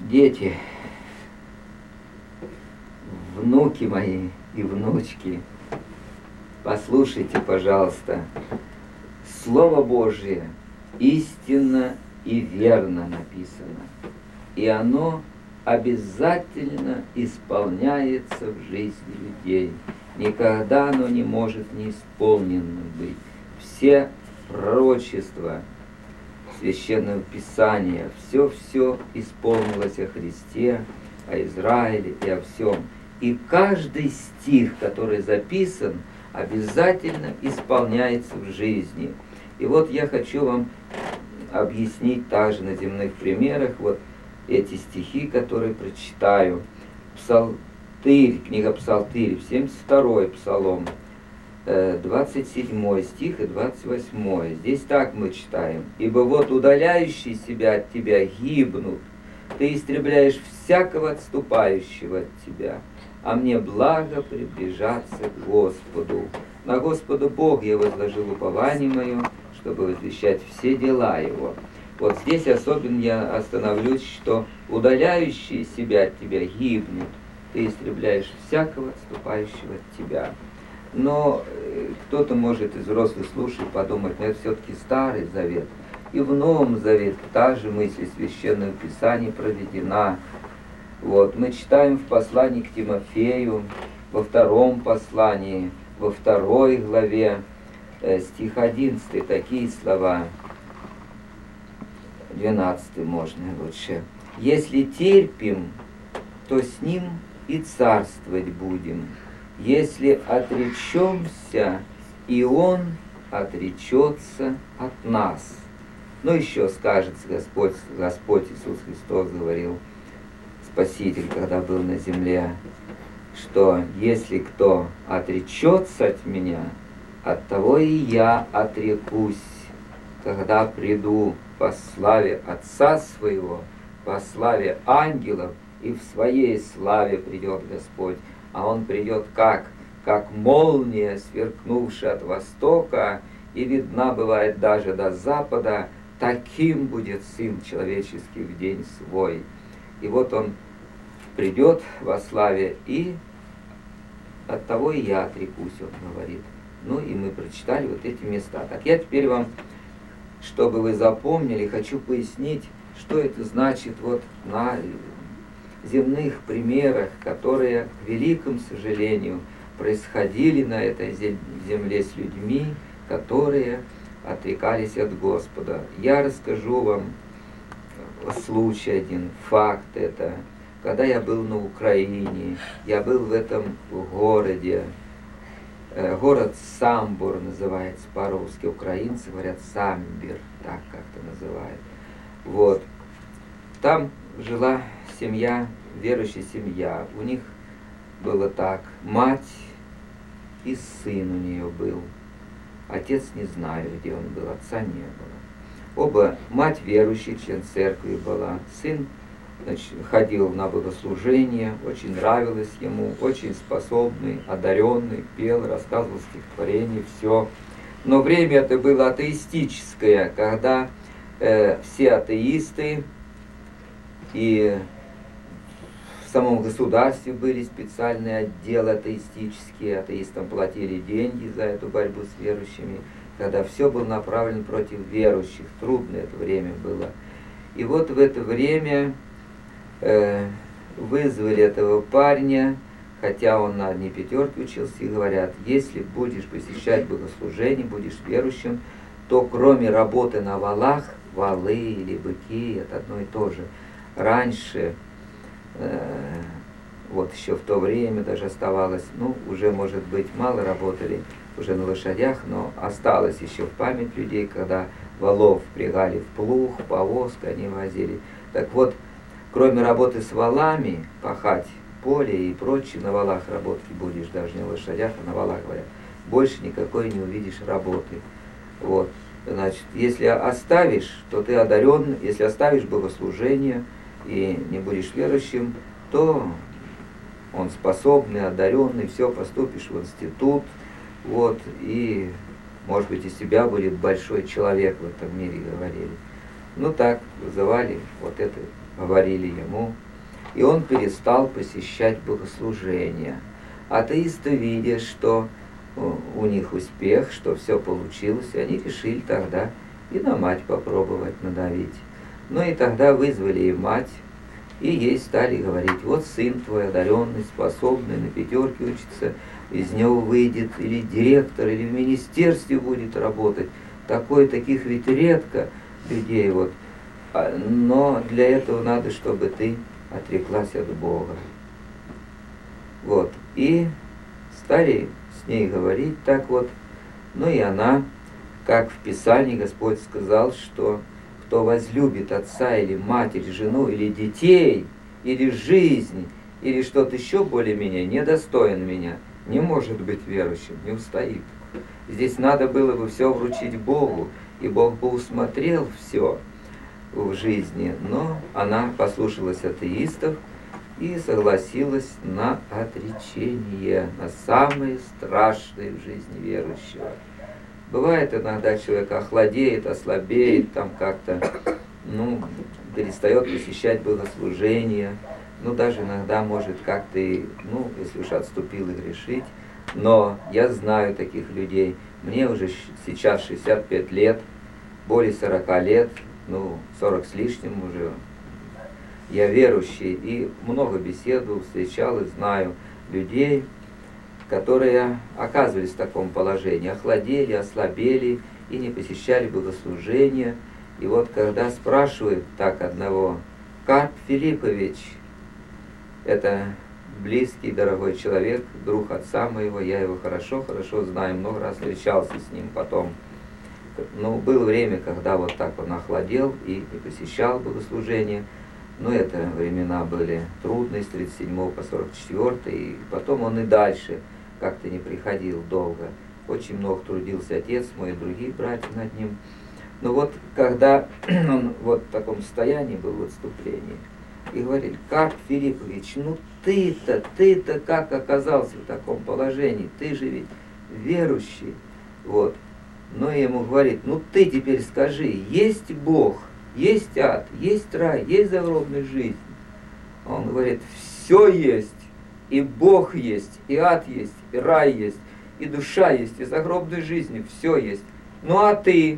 Дети, внуки мои и внучки, послушайте, пожалуйста, Слово Божие истинно и верно написано, и оно обязательно исполняется в жизни людей. Никогда оно не может не исполнено быть. Все пророчества Священного Писания, все исполнилось о Христе, о Израиле и о всем. И каждый стих, который записан, обязательно исполняется в жизни. И вот я хочу вам объяснить также на земных примерах вот эти стихи, которые прочитаю. Псалтырь, книга Псалтырь, 72-й псалом, 27 стих и 28. Здесь так мы читаем. «Ибо вот удаляющие себя от тебя гибнут, ты истребляешь всякого отступающего от тебя, а мне благо приближаться к Господу. На Господа Бога я возложил упование мое, чтобы возвещать все дела Его». Вот здесь особенно я остановлюсь, что удаляющие себя от тебя гибнут, ты истребляешь всякого отступающего от тебя. Но кто-то может из взрослых слушать, подумать, но это все-таки Старый Завет. И в Новом Завете та же мысль Священного Писания проведена. Вот, мы читаем в послании к Тимофею, во втором послании, во 2 главе, стих 11, такие слова, 12 можно лучше. «Если терпим, то с Ним и царствовать будем. Если отречемся, и Он отречется от нас». Ну еще скажет Господь Иисус Христос говорил, Спаситель, когда был на земле, что если кто отречется от меня, от того и я отрекусь, когда приду по славе Отца Своего, по славе ангелов, и в Своей славе придет Господь. А Он придет как молния, сверкнувшая от востока, и видна бывает даже до запада, таким будет Сын Человеческий в день свой. И вот Он придет во славе, и от того и я отрекусь, Он говорит. Ну и мы прочитали вот эти места. Так я теперь вам, чтобы вы запомнили, хочу пояснить, что это значит вот на земных примерах, которые, к великому сожалению, происходили на этой земле с людьми, которые отрекались от Господа. Я расскажу вам случай один, факт это. Когда я был на Украине, я был в этом городе, город Самбор называется по-русски, украинцы говорят Самбир, так как-то называют. Вот. Там жила семья, верующая семья. У них было так, мать и сын у нее был. Отец не знаю, где он был, отца не было. Оба, мать верующая, член церкви была, сын, значит, ходил на богослужение, очень нравилось ему, очень способный, одаренный, пел, рассказывал стихотворения, все. Но время это было атеистическое, когда все атеисты, и в самом государстве были специальные отделы атеистические, атеистам платили деньги за эту борьбу с верующими, когда все было направлено против верующих. Трудное это время было. И вот в это время вызвали этого парня, хотя он на одни пятерки учился, и говорят, если будешь посещать богослужение, будешь верующим, то кроме работы на валах, валы или быки, это одно и то же. Раньше, вот еще в то время даже оставалось, ну, уже, может быть, мало работали уже на лошадях, но осталось еще в память людей, когда валов впрягали в плуг, повозку, они возили. Так вот, кроме работы с валами, пахать поле и прочее, на валах работать будешь, даже не на лошадях, а на валах, говорят, больше никакой не увидишь работы. Вот. Значит, если оставишь, то ты одарен, если оставишь богослужение и не будешь верующим, то он способный, одаренный, все, поступишь в институт, вот, и, может быть, из тебя будет большой человек в этом мире, говорили. Ну так, вызывали вот это говорили ему, и он перестал посещать богослужения. Атеисты, видя, что у них успех, что все получилось, они решили тогда и на мать попробовать надавить. Ну и тогда вызвали и мать, и ей стали говорить: вот сын твой одаренный, способный, на пятерке учится, из него выйдет или директор, или в министерстве будет работать. Таких ведь редко людей. Вот. Но для этого надо, чтобы ты отреклась от Бога. Вот. И стали с ней говорить так вот. Ну и она, как в Писании Господь сказал, что кто возлюбит отца или мать, или жену, или детей, или жизнь, или что-то еще более-менее, недостоин меня, не может быть верующим, не устоит. Здесь надо было бы все вручить Богу, и Бог бы усмотрел все в жизни, но она послушалась атеистов и согласилась на отречение, на самое страшное в жизни верующего. Бывает иногда человек охладеет, ослабеет, там как-то, перестает посещать богослужения, даже иногда может как-то, если уж отступил и грешить. Но я знаю таких людей. Мне уже сейчас 65 лет, более 40 лет, 40 с лишним уже. Я верующий и много беседовал, встречал и знаю людей, которые оказывались в таком положении, охладели, ослабели и не посещали богослужения. И вот когда спрашивают так одного: Карп Филиппович, это близкий, дорогой человек, друг отца моего, я его хорошо знаю, много раз встречался с ним потом. Было время, когда вот так он охладел и не посещал богослужения. Но это времена были трудные, с 37 по 44, и потом он и дальше как-то не приходил долго. Очень много трудился отец мой и другие братья над ним. Но вот когда он вот в таком состоянии был в отступлении, и говорили: Карп Филиппович, ты-то как оказался в таком положении? Ты же ведь верующий. Вот. Но ему говорит: ты теперь скажи, есть Бог, есть ад, есть рай, есть загробная жизнь? Он говорит: все есть, и Бог есть, и ад есть, и рай есть, и душа есть, и загробная жизнь, все есть. А ты?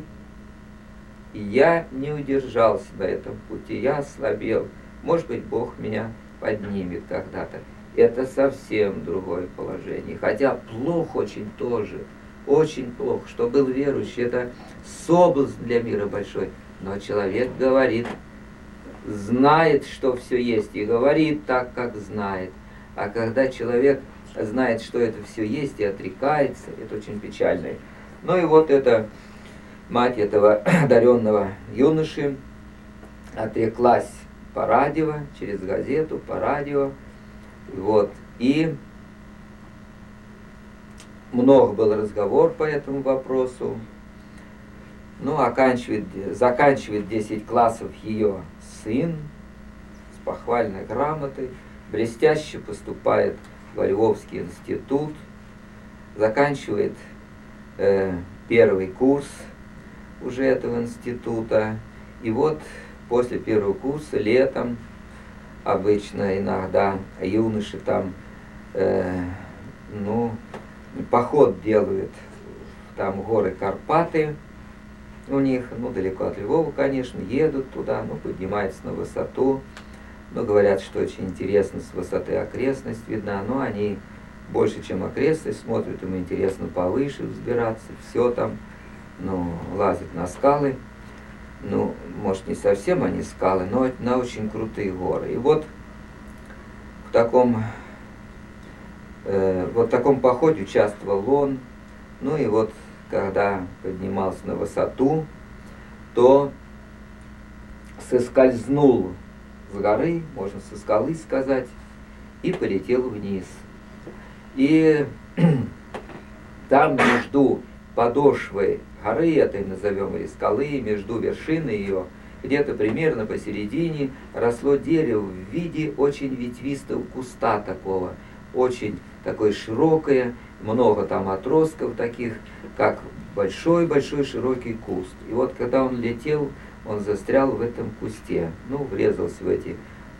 И я не удержался на этом пути, я ослабел. Может быть, Бог меня поднимет когда-то. Это совсем другое положение. Хотя плохо очень тоже, очень плохо. Что был верующий, это соблазн для мира большой. Но человек говорит, знает, что все есть, и говорит так, как знает. А когда человек знает, что это все есть, и отрекается, это очень печально. И вот эта мать этого одаренного юноши отреклась по радио, через газету, по радио. Вот. И много был разговор по этому вопросу. Заканчивает 10 классов ее сын с похвальной грамотой, блестяще поступает во Львовский институт, заканчивает первый курс уже этого института. И вот после первого курса летом обычно иногда юноши там поход делают, там горы Карпаты у них, далеко от Львова, конечно, едут туда, поднимаются на высоту, говорят, что очень интересно с высоты окрестность видна, но они больше, чем окрестность, смотрят, им интересно повыше взбираться, все там, лазят на скалы. Может, не совсем они скалы, но на очень крутые горы. И вот в таком походе участвовал он. И вот, когда поднимался на высоту, то соскользнул с горы, можно со скалы сказать, и полетел вниз. И там между подошвой горы этой, назовем, или скалы, между вершиной ее, где-то примерно посередине росло дерево в виде очень ветвистого куста такого, очень такое широкое, много там отростков таких, как большой-большой широкий куст. И вот когда он летел он застрял в этом кусте, ну, врезался в эти,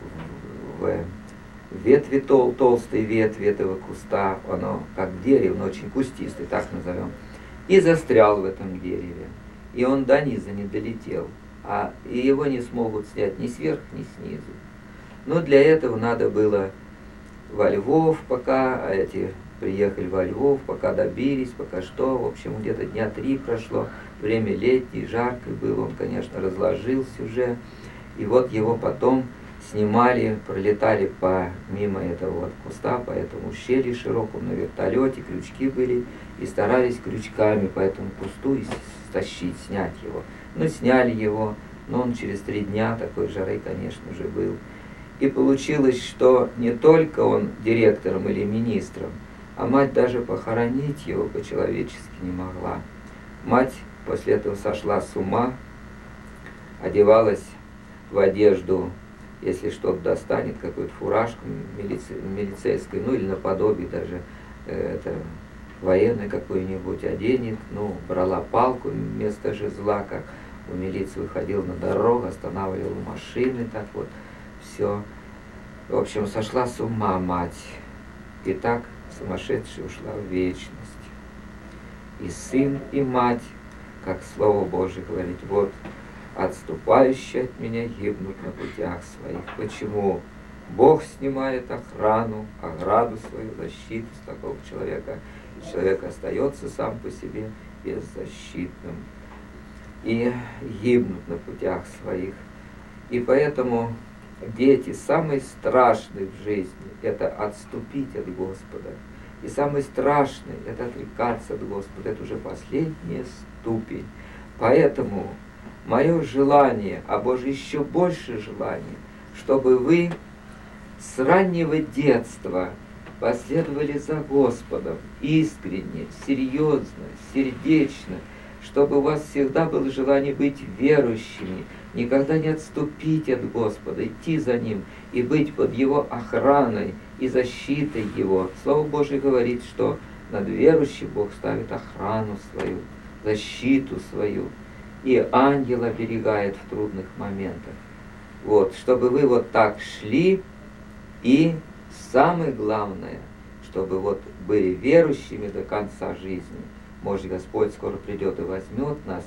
в ветви, толстые ветви этого куста, оно как дерево, но очень кустистый, так назовем, и застрял в этом дереве. И он до низа не долетел, и его не смогут снять ни сверху, ни снизу. Но для этого надо было во Львов, пока эти приехали во Львов, пока добились, пока что, в общем, где-то дня 3 прошло, время летнее, жарко было, он, конечно, разложился уже, и вот его потом снимали, пролетали мимо этого вот куста, по этому ущелью широкому на вертолете, крючки были, и старались крючками по этому кусту стащить, снять его. Ну, сняли его, но он через 3 дня такой жары, конечно же, был. И получилось, что не только он директором или министром, а мать даже похоронить его по-человечески не могла. Мать после этого сошла с ума, одевалась в одежду, если что-то достанет, какую-то фуражку милицейскую, ну или наподобие даже военной какой-нибудь оденет, ну, брала палку вместо жезла, как у милиции выходил на дорогу, останавливал машины, так вот, все. В общем, сошла с ума мать. И так сумасшедшая ушла в вечность. И сын, и мать, как Слово Божие говорит, вот, отступающие от меня гибнут на путях своих. Почему? Бог снимает охрану, ограду свою, защиту с такого человека. Человек остается сам по себе беззащитным. И гибнут на путях своих. И поэтому дети, самые страшные в жизни – это отступить от Господа. И самое страшное – это отрекаться от Господа. Это уже последняя ступень. Поэтому мое желание, а Боже еще больше желание, чтобы вы с раннего детства последовали за Господом искренне, серьезно, сердечно, чтобы у вас всегда было желание быть верующими, никогда не отступить от Господа, идти за Ним и быть под Его охраной и защитой Его. Слово Божие говорит, что над верующим Бог ставит охрану свою, защиту свою, и ангел оберегает в трудных моментах. Вот, чтобы вы вот так шли, и самое главное, чтобы вот были верующими до конца жизни. Может, Господь скоро придет и возьмет нас,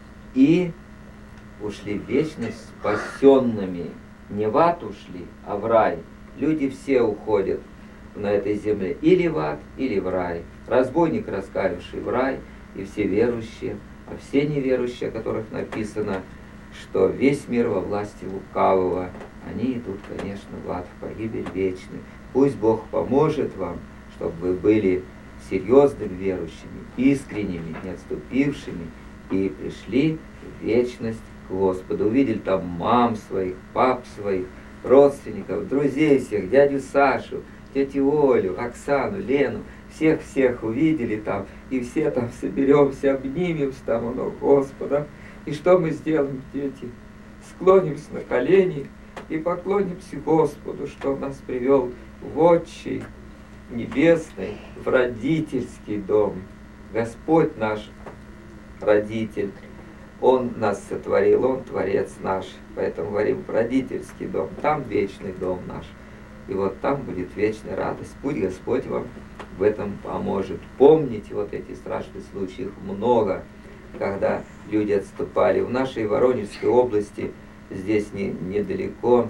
и ушли в вечность спасенными. Не в ад ушли, а в рай. Люди все уходят на этой земле или в ад, или в рай. Разбойник, раскаявший, в рай, и все верующие, а все неверующие, о которых написано, что весь мир во власти лукавого, они идут, конечно, в ад, в погибель вечную. Пусть Бог поможет вам, чтобы вы были серьезными верующими, искренними, не отступившими, и пришли в вечность к Господу. Увидели там мам своих, пап своих, родственников, друзей всех, дядю Сашу, тетю Олю, Оксану, Лену, всех увидели там, и все там соберемся, обнимемся там у ног Господа. И что мы сделаем, дети? Склонимся на колени и поклонимся Господу, что Он нас привел в отчий небесный, в родительский дом. Господь наш родитель, Он нас сотворил, Он творец наш, поэтому говорим в родительский дом, там вечный дом наш. И вот там будет вечная радость. Пусть Господь вам в этом поможет. Помните вот эти страшные случаи, их много, когда люди отступали. В нашей Воронежской области, здесь недалеко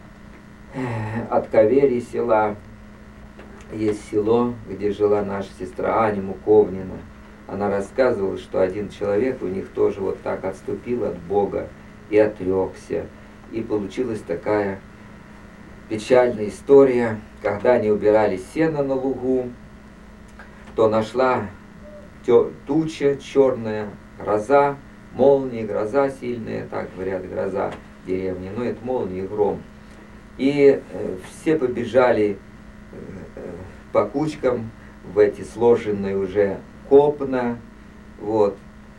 от Каверии села, есть село, где жила наша сестра Аня Муковнина. Она рассказывала, что один человек у них тоже вот так отступил от Бога и отрекся. И получилась такая печальная история, когда они убирали сено на лугу, то нашла туча черная, гроза, молния, гроза сильная, так говорят, гроза в деревне, но это молния и гром. И все побежали по кучкам в эти сложенные уже копна, вот,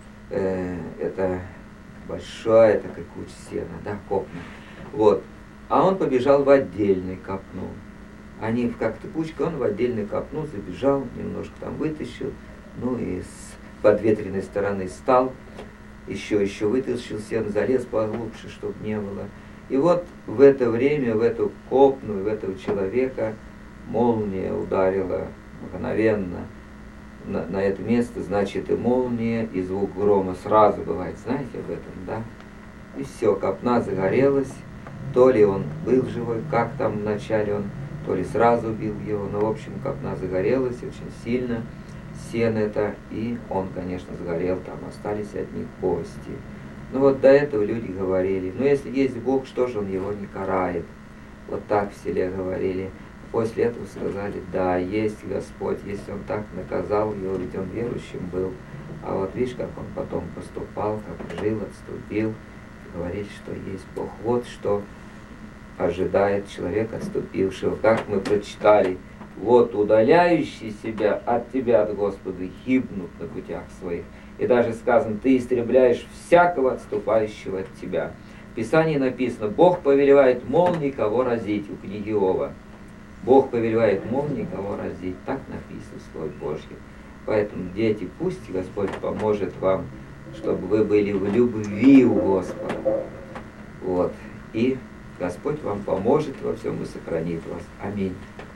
это большая такая куча сена, да, копна, вот. А он побежал в отдельный копну. Они в как-то кучка, он в отдельный копну забежал, немножко там вытащил, ну и с подветренной стороны стал. еще вытащил сено, залез поглубже, чтобы не было. И вот в это время, в эту копну, в этого человека молния ударила мгновенно на это место, значит, и молния, и звук грома сразу бывает, знаете об этом, да? И все, копна загорелась, то ли он был живой, как там вначале он, то ли сразу убил его, но, в общем, копна загорелась очень сильно, сено это, и он, конечно, сгорел, там остались от них кости. Ну вот до этого люди говорили, ну если есть Бог, что же Он его не карает? Вот так в селе говорили. После этого сказали, да, есть Господь, если Он так наказал его, ведь он верующим был. А вот видишь, как он потом поступал, как жил, отступил, говорит, что есть Бог. Вот что ожидает человек отступившего. Как мы прочитали, вот удаляющие себя от Тебя, от Господа, гибнут на путях своих. И даже сказано, Ты истребляешь всякого отступающего от Тебя. В Писании написано, Бог повелевает молнии кого разить, у книги Иова. Бог повелевает молнии кого разить. Так написано в Слове Божьем. Поэтому, дети, пусть Господь поможет вам, чтобы вы были в любви у Господа. Вот. И Господь вам поможет во всем и сохранит вас. Аминь.